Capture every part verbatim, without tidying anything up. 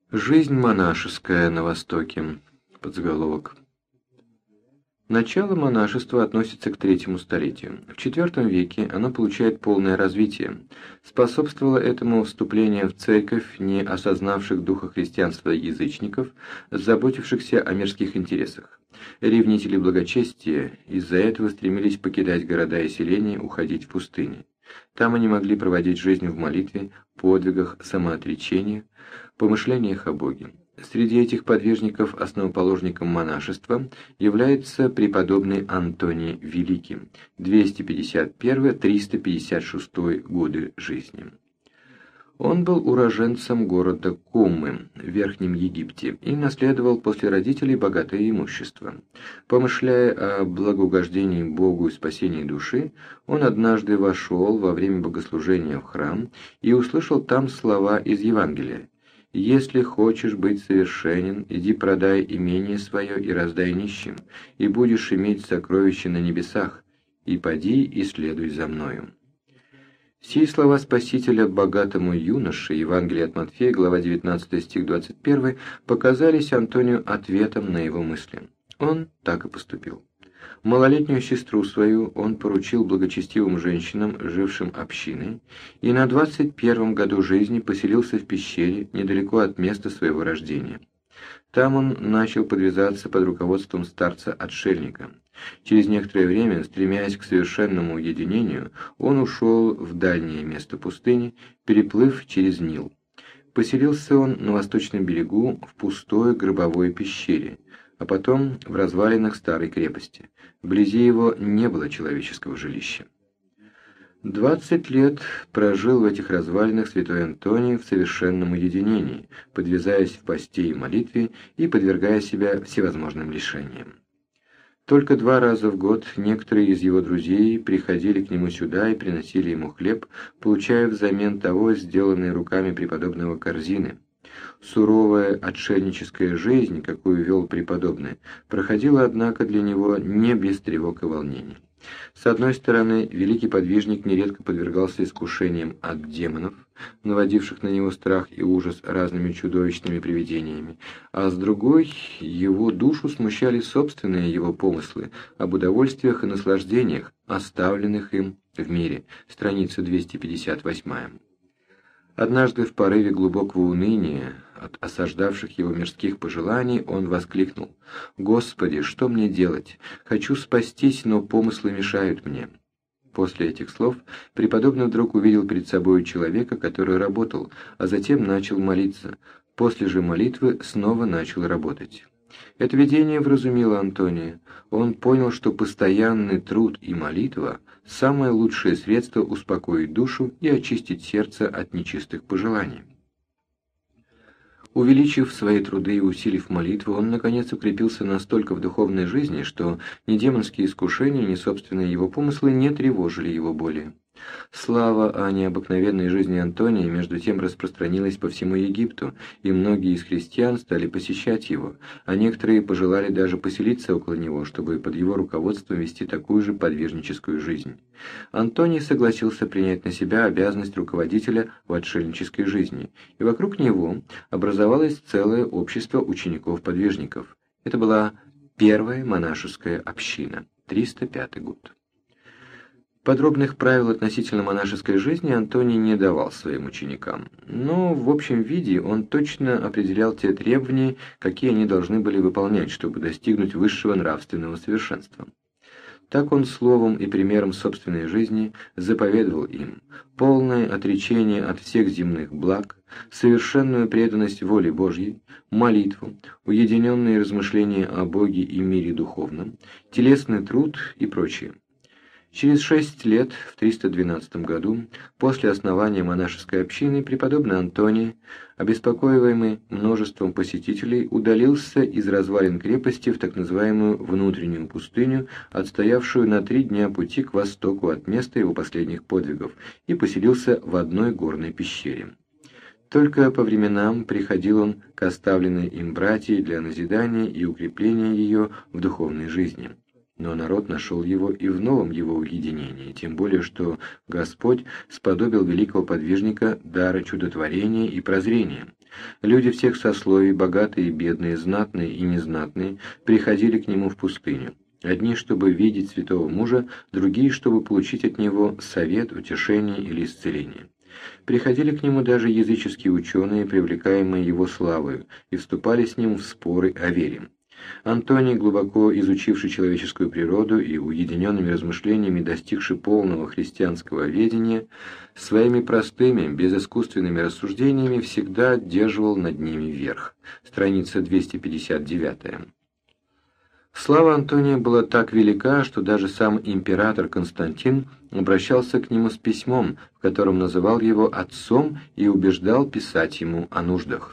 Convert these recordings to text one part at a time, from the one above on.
Жизнь монашеская на Востоке. Подзаголовок. Начало монашества относится к третьему столетию. В четвертом веке оно получает полное развитие. Способствовало этому вступление в церковь не осознавших духа христианства язычников, заботившихся о мирских интересах. Ревнители благочестия из-за этого стремились покидать города и селения, уходить в пустыни. Там они могли проводить жизнь в молитве, подвигах, самоотречении, помышлениях о Боге. Среди этих подвижников основоположником монашества является преподобный Антоний Великий, двести пятьдесят первый — триста пятьдесят шестой годы жизни. Он был уроженцем города Куммы в Верхнем Египте и наследовал после родителей богатое имущество. Помышляя о благоугождении Богу и спасении души, он однажды вошел во время богослужения в храм и услышал там слова из Евангелия: «Если хочешь быть совершенен, иди продай имение свое и раздай нищим, и будешь иметь сокровища на небесах, и поди и следуй за мною». Сии слова Спасителя богатому юноше, Евангелие от Матфея, глава девятнадцатая, стих двадцать первый, показались Антонию ответом на его мысли. Он так и поступил. Малолетнюю сестру свою он поручил благочестивым женщинам, жившим общиной, и на двадцать первом году жизни поселился в пещере недалеко от места своего рождения. Там он начал подвязаться под руководством старца-отшельника. Через некоторое время, стремясь к совершенному уединению, он ушел в дальнее место пустыни, переплыв через Нил. Поселился он на восточном берегу в пустой гробовой пещере, а потом в развалинах старой крепости. Вблизи его не было человеческого жилища. Двадцать лет прожил в этих развалинах святой Антоний в совершенном уединении, подвязаясь в посте и молитве и подвергая себя всевозможным лишениям. Только два раза в год некоторые из его друзей приходили к нему сюда и приносили ему хлеб, получая взамен того сделанные руками преподобного корзины. Суровая отшельническая жизнь, какую вел преподобный, проходила, однако, для него не без тревог и волнений. С одной стороны, великий подвижник нередко подвергался искушениям от демонов, наводивших на него страх и ужас разными чудовищными привидениями, а с другой, его душу смущали собственные его помыслы об удовольствиях и наслаждениях, оставленных им в мире. Страница двести пятьдесят восемь. Однажды в порыве глубокого уныния от осаждавших его мирских пожеланий он воскликнул: «Господи, что мне делать? Хочу спастись, но помыслы мешают мне». После этих слов преподобный вдруг увидел перед собой человека, который работал, а затем начал молиться. После же молитвы снова начал работать. Это видение вразумило Антония. Он понял, что постоянный труд и молитва – самое лучшее средство успокоить душу и очистить сердце от нечистых пожеланий. Увеличив свои труды и усилив молитву, он, наконец, укрепился настолько в духовной жизни, что ни демонские искушения, ни собственные его помыслы не тревожили его более. Слава о необыкновенной жизни Антония между тем распространилась по всему Египту, и многие из христиан стали посещать его, а некоторые пожелали даже поселиться около него, чтобы под его руководством вести такую же подвижническую жизнь. Антоний согласился принять на себя обязанность руководителя в отшельнической жизни, и вокруг него образовалось целое общество учеников-подвижников. Это была первая монашеская община, триста пятый год. Подробных правил относительно монашеской жизни Антоний не давал своим ученикам, но в общем виде он точно определял те требования, какие они должны были выполнять, чтобы достигнуть высшего нравственного совершенства. Так он словом и примером собственной жизни заповедовал им полное отречение от всех земных благ, совершенную преданность воле Божьей, молитву, уединенные размышления о Боге и мире духовном, телесный труд и прочее. Через шесть лет, в триста двенадцатом году, после основания монашеской общины, преподобный Антоний, обеспокоиваемый множеством посетителей, удалился из развалин крепости в так называемую внутреннюю пустыню, отстоявшую на три дня пути к востоку от места его последних подвигов, и поселился в одной горной пещере. Только по временам приходил он к оставленной им братьей для назидания и укрепления ее в духовной жизни. Но народ нашел его и в новом его уединении, тем более что Господь сподобил великого подвижника дара чудотворения и прозрения. Люди всех сословий, богатые и бедные, знатные и незнатные, приходили к нему в пустыню. Одни, чтобы видеть святого мужа, другие, чтобы получить от него совет, утешение или исцеление. Приходили к нему даже языческие ученые, привлекаемые его славою, и вступали с ним в споры о вере. Антоний, глубоко изучивший человеческую природу и уединенными размышлениями достигший полного христианского ведения, своими простыми, безыскусственными рассуждениями всегда одерживал над ними верх. Страница двести пятьдесят девять. Слава Антония была так велика, что даже сам император Константин обращался к нему с письмом, в котором называл его отцом и убеждал писать ему о нуждах.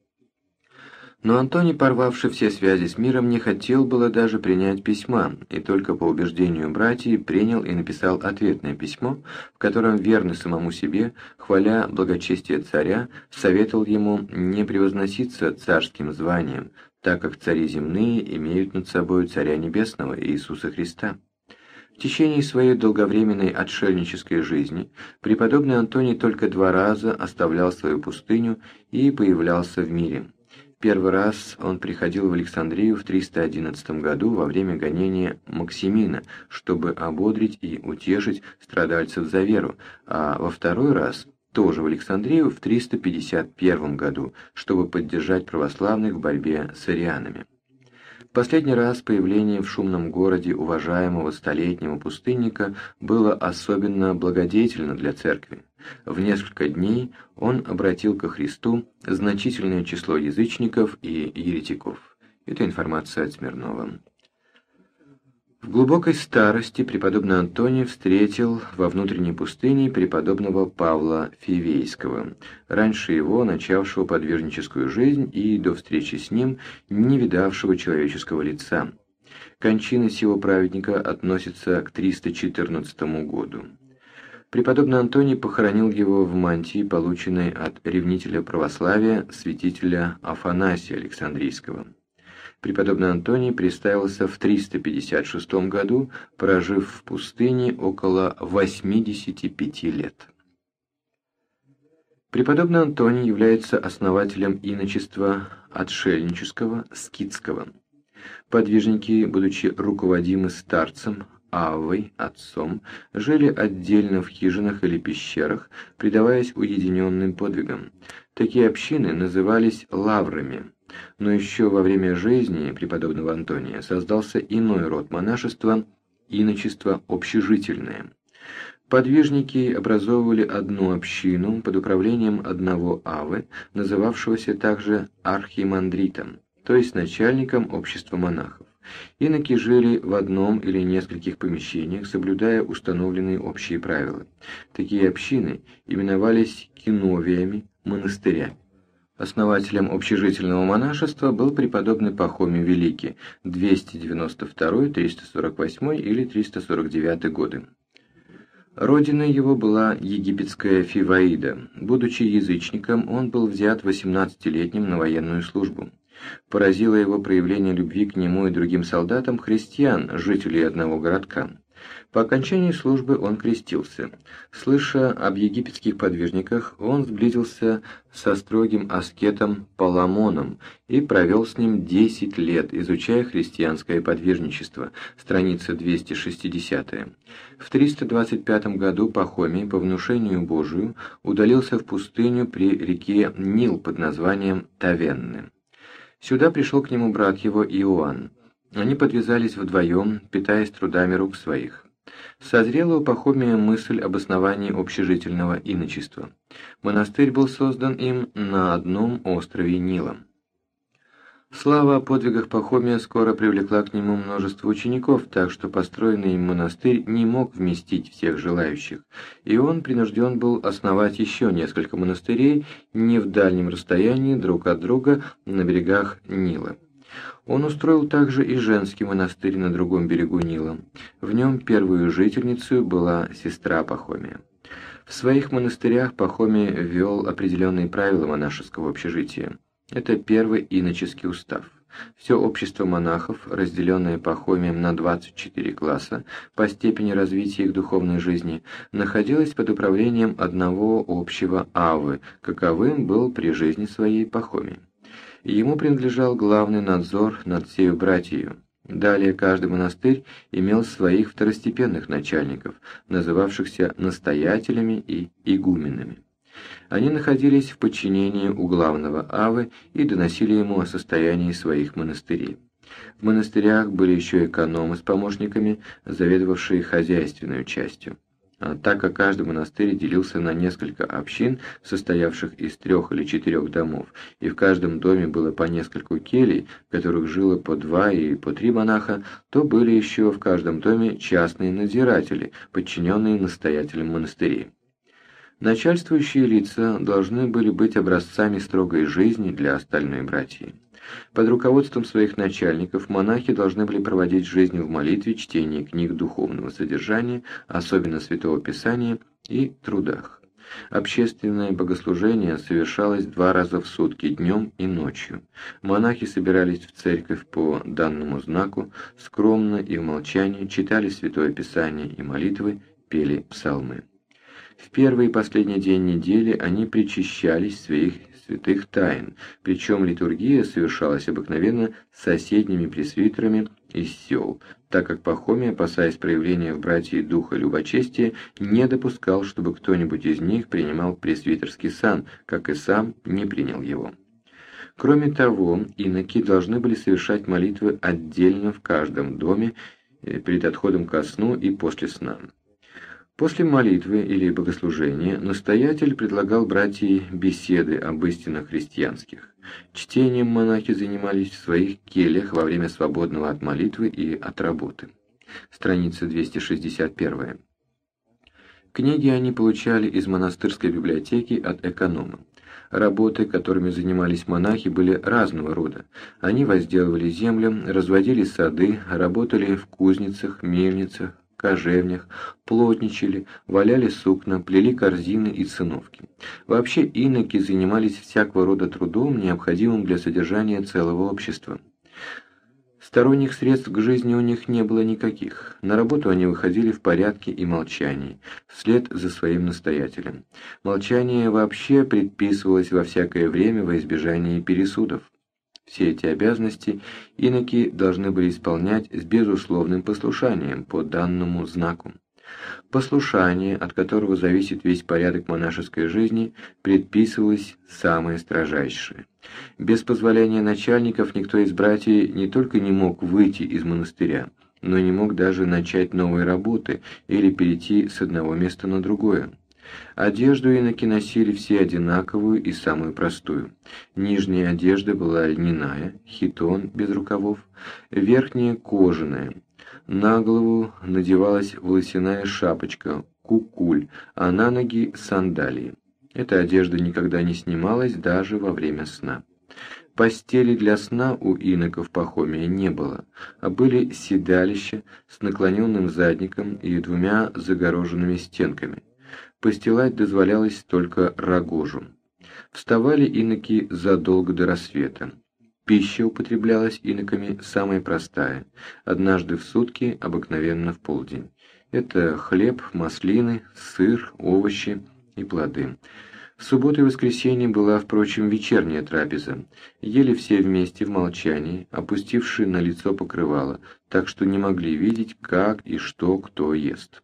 Но Антоний, порвавший все связи с миром, не хотел было даже принять письма, и только по убеждению братьев принял и написал ответное письмо, в котором, верный самому себе, хваля благочестие царя, советовал ему не превозноситься царским званием, так как цари земные имеют над собой Царя Небесного Иисуса Христа. В течение своей долговременной отшельнической жизни преподобный Антоний только два раза оставлял свою пустыню и появлялся в мире. Первый раз он приходил в Александрию в триста одиннадцатом году во время гонения Максимина, чтобы ободрить и утешить страдальцев за веру, а во второй раз тоже в Александрию в триста пятьдесят первом году, чтобы поддержать православных в борьбе с арианами. Последний раз появление в шумном городе уважаемого столетнего пустынника было особенно благодетельно для церкви. В несколько дней он обратил ко Христу значительное число язычников и еретиков. Это информация от Смирнова. В глубокой старости преподобный Антоний встретил во внутренней пустыне преподобного Павла Фивейского, раньше его начавшего подвижническую жизнь и до встречи с ним не видавшего человеческого лица. Кончина сего праведника относится к триста четырнадцатому году. Преподобный Антоний похоронил его в мантии, полученной от ревнителя православия святителя Афанасия Александрийского. Преподобный Антоний приставился в триста пятьдесят шестом году, прожив в пустыне около восьмидесяти пяти лет. Преподобный Антоний является основателем иночества отшельнического, скитского. Подвижники, будучи руководимы старцем, Аввой, отцом, жили отдельно в хижинах или пещерах, предаваясь уединенным подвигам. Такие общины назывались лаврами. Но еще во время жизни преподобного Антония создался иной род монашества – иночество общежительное. Подвижники образовывали одну общину под управлением одного аввы, называвшегося также архимандритом, то есть начальником общества монахов. Иноки жили в одном или нескольких помещениях, соблюдая установленные общие правила. Такие общины именовались киновиями, монастырями. Основателем общежительного монашества был преподобный Пахомий Великий, двести девяносто второй, триста сорок восьмой или триста сорок девятый годы. Родиной его была египетская Фиваида. Будучи язычником, он был взят восемнадцатилетним на военную службу. Поразило его проявление любви к нему и другим солдатам христиан, жителей одного городка. По окончании службы он крестился. Слыша об египетских подвижниках, он сблизился со строгим аскетом Паламоном и провел с ним десять лет, изучая христианское подвижничество. Страница двести шестидесятая. В триста двадцать пятом году Пахомий, по внушению Божию, удалился в пустыню при реке Нил под названием Тавенны. Сюда пришел к нему брат его Иоанн. Они подвязались вдвоем, питаясь трудами рук своих. Созрела у Пахомия мысль об основании общежительного иночества. Монастырь был создан им на одном острове Нила. Слава о подвигах Пахомия скоро привлекла к нему множество учеников, так что построенный им монастырь не мог вместить всех желающих, и он принужден был основать еще несколько монастырей не в дальнем расстоянии друг от друга на берегах Нила. Он устроил также и женский монастырь на другом берегу Нила. В нем первую жительницей была сестра Пахомия. В своих монастырях Пахомий ввел определенные правила монашеского общежития. Это первый иноческий устав. Все общество монахов, разделенное Пахомием на двадцать четыре класса по степени развития их духовной жизни, находилось под управлением одного общего авы, каковым был при жизни своей Пахомий. Ему принадлежал главный надзор над всею братьею. Далее каждый монастырь имел своих второстепенных начальников, называвшихся настоятелями и игуменами. Они находились в подчинении у главного авы и доносили ему о состоянии своих монастырей. В монастырях были еще экономы с помощниками, заведовавшие хозяйственной частью. А так как каждый монастырь делился на несколько общин, состоявших из трех или четырех домов, и в каждом доме было по нескольку келей, в которых жило по два и по три монаха, то были еще в каждом доме частные надзиратели, подчиненные настоятелям монастырей. Начальствующие лица должны были быть образцами строгой жизни для остальной братьи. Под руководством своих начальников монахи должны были проводить жизнь в молитве, чтении книг духовного содержания, особенно Святого Писания, и трудах. Общественное богослужение совершалось два раза в сутки, днем и ночью. Монахи собирались в церковь по данному знаку, скромно и в молчании читали Святое Писание и молитвы, пели псалмы. В первый и последний день недели они причащались своих святых тайн, причем литургия совершалась обыкновенно с соседними пресвитерами из сел, так как Пахомий, опасаясь проявления в братьях духа любочестия, не допускал, чтобы кто-нибудь из них принимал пресвитерский сан, как и сам не принял его. Кроме того, иноки должны были совершать молитвы отдельно в каждом доме перед отходом ко сну и после сна. После молитвы или богослужения настоятель предлагал братьям беседы об истинах христианских. Чтением монахи занимались в своих кельях во время свободного от молитвы и от работы. Страница двести шестьдесят один. Книги они получали из монастырской библиотеки от эконома. Работы, которыми занимались монахи, были разного рода. Они возделывали землю, разводили сады, работали в кузницах, мельницах, кожевнях, плотничали, валяли сукна, плели корзины и циновки. Вообще иноки занимались всякого рода трудом, необходимым для содержания целого общества. Сторонних средств к жизни у них не было никаких. На работу они выходили в порядке и молчании, вслед за своим настоятелем. Молчание вообще предписывалось во всякое время во избежание пересудов. Все эти обязанности иноки должны были исполнять с безусловным послушанием по данному знаку. Послушание, от которого зависит весь порядок монашеской жизни, предписывалось самое строжайшее. Без позволения начальников никто из братьев не только не мог выйти из монастыря, но не мог даже начать новой работы или перейти с одного места на другое. Одежду иноки носили все одинаковую и самую простую. Нижняя одежда была льняная, хитон без рукавов, верхняя кожаная. На голову надевалась волосяная шапочка, кукуль, а на ноги сандалии. Эта одежда никогда не снималась даже во время сна. Постели для сна у иноков Пахомия не было, а были седалища с наклоненным задником и двумя загороженными стенками. Постилать дозволялось только рогожу. Вставали иноки задолго до рассвета. Пища употреблялась иноками самая простая, однажды в сутки, обыкновенно в полдень. Это хлеб, маслины, сыр, овощи и плоды. В субботу и воскресенье была, впрочем, вечерняя трапеза. Ели все вместе в молчании, опустившие на лицо покрывало, так что не могли видеть, как и что кто ест.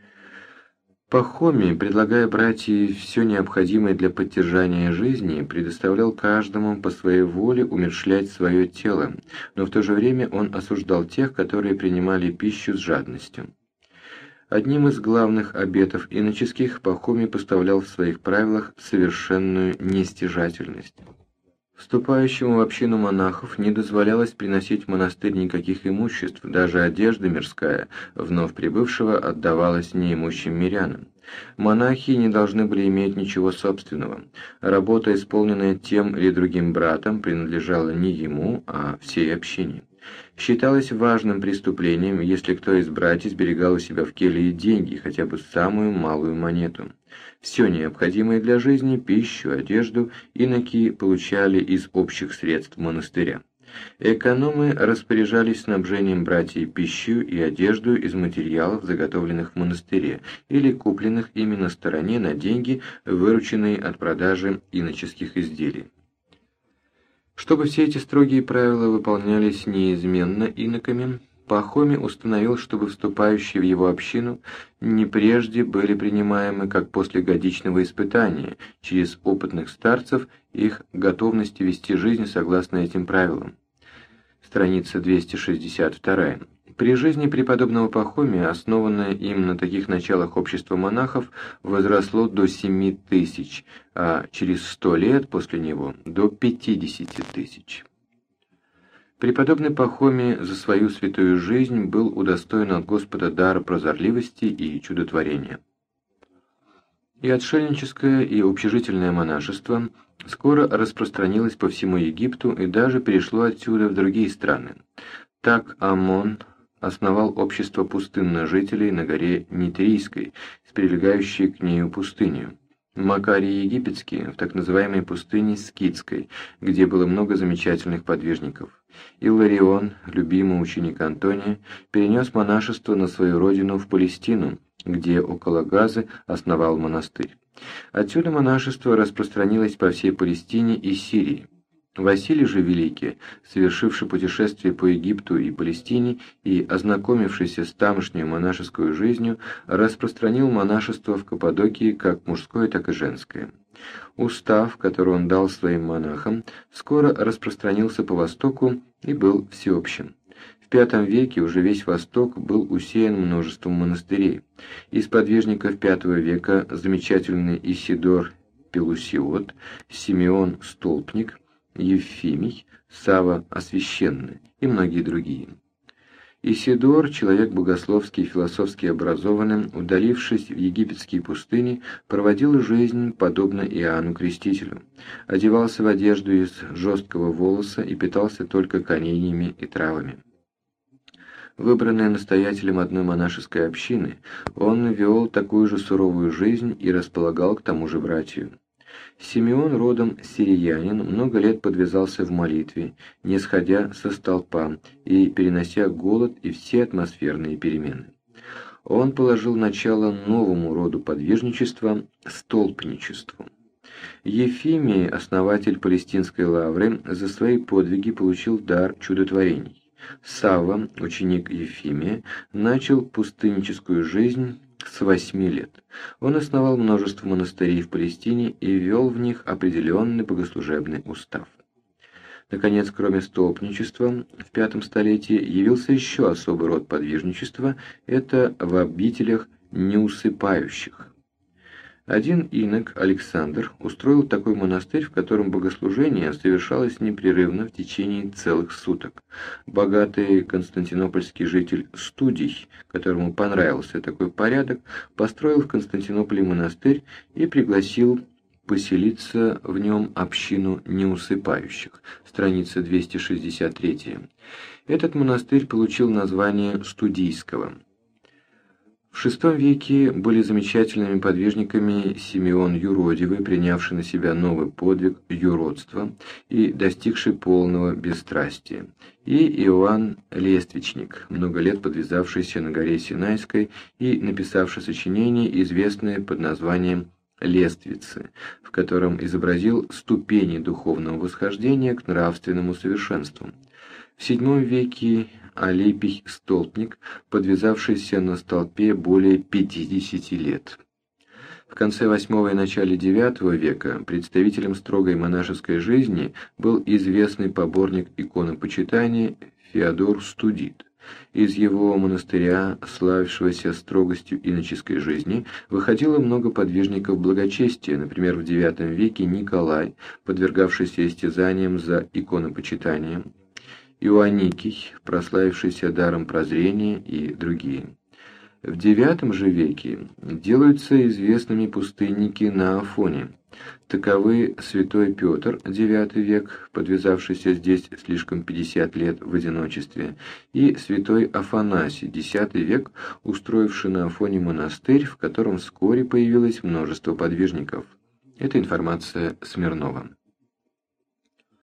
Пахомий, предлагая братьям все необходимое для поддержания жизни, предоставлял каждому по своей воле умерщвлять свое тело, но в то же время он осуждал тех, которые принимали пищу с жадностью. Одним из главных обетов иноческих Пахомий поставлял в своих правилах совершенную нестяжательность. Вступающему в общину монахов не дозволялось приносить в монастырь никаких имуществ, даже одежда мирская, вновь прибывшего, отдавалась неимущим мирянам. Монахи не должны были иметь ничего собственного. Работа, исполненная тем или другим братом, принадлежала не ему, а всей общине. Считалось важным преступлением, если кто из братьев сберегал у себя в келье деньги, хотя бы самую малую монету. Все необходимое для жизни, пищу, одежду, иноки получали из общих средств монастыря. Экономы распоряжались снабжением братьев пищей и одежду из материалов, заготовленных в монастыре, или купленных ими на стороне на деньги, вырученные от продажи иноческих изделий. Чтобы все эти строгие правила выполнялись неизменно иноками, Пахомий установил, чтобы вступающие в его общину не прежде были принимаемы, как после годичного испытания, через опытных старцев, их готовности вести жизнь согласно этим правилам. Страница двести шестьдесят два. При жизни преподобного Пахомия, основанное им на таких началах общество монахов, возросло до семи тысяч, а через сто лет после него до пятидесяти тысяч. Преподобный Пахомий за свою святую жизнь был удостоен от Господа дара прозорливости и чудотворения. И отшельническое, и общежительное монашество скоро распространилось по всему Египту и даже перешло отсюда в другие страны. Так Амон основал общество пустынных жителей на горе Нитрийской, с прилегающей к нею пустынью. Макарий Египетский в так называемой пустыне Скитской, где было много замечательных подвижников. Илларион, любимый ученик Антония, перенес монашество на свою родину в Палестину, где около Газы основал монастырь. Отсюда монашество распространилось по всей Палестине и Сирии. Василий же Великий, совершивший путешествие по Египту и Палестине и ознакомившийся с тамошней монашеской жизнью, распространил монашество в Каппадокии как мужское, так и женское. Устав, который он дал своим монахам, скоро распространился по Востоку и был всеобщим. В пятом веке уже весь Восток был усеян множеством монастырей. Из подвижников пятого века замечательный Исидор Пелусиот, Симеон Столпник, Евфимий, Сава Освященный и многие другие. Исидор, человек богословский и философски образованный, удалившись в египетские пустыни, проводил жизнь, подобно Иоанну Крестителю, одевался в одежду из жесткого волоса и питался только кореньями и травами. Выбранный настоятелем одной монашеской общины, он вел такую же суровую жизнь и располагал к тому же братью. Симеон, родом сириянин, много лет подвязался в молитве, не сходя со столпа и перенося голод и все атмосферные перемены. Он положил начало новому роду подвижничества – столпничеству. Ефимий, основатель Палестинской лавры, за свои подвиги получил дар чудотворений. Савва, ученик Ефимия, начал пустынническую жизнь с восьми лет. Он основал множество монастырей в Палестине и ввел в них определенный богослужебный устав. Наконец, кроме столпничества, в пятом столетии явился еще особый род подвижничества – это в обителях неусыпающих. Один инок, Александр, устроил такой монастырь, в котором богослужение совершалось непрерывно в течение целых суток. Богатый константинопольский житель Студий, которому понравился такой порядок, построил в Константинополе монастырь и пригласил поселиться в нем общину неусыпающих. Страница двести шестьдесят три. Этот монастырь получил название Студийского. В шестом веке были замечательными подвижниками Симеон Юродивый, принявший на себя новый подвиг юродства и достигший полного бесстрастия, и Иоанн Лествичник, много лет подвязавшийся на горе Синайской и написавший сочинение, известное под названием «Лествицы», в котором изобразил ступени духовного восхождения к нравственному совершенству. В седьмом веке Алипий Столпник, подвязавшийся на столпе более пятидесяти лет. В конце восьмого и начале девятого века представителем строгой монашеской жизни был известный поборник иконопочитания Феодор Студит. Из его монастыря, славившегося строгостью иноческой жизни, выходило много подвижников благочестия, например, в девятом веке Николай, подвергавшийся истязаниям за иконопочитание, Иоанникий, прославившийся даром прозрения, и другие. В девятом же веке делаются известными пустынники на Афоне. Таковы святой Петр, девятый век, подвязавшийся здесь слишком пятьдесят лет в одиночестве, и святой Афанасий, десятый век, устроивший на Афоне монастырь, в котором вскоре появилось множество подвижников. Это информация Смирнова.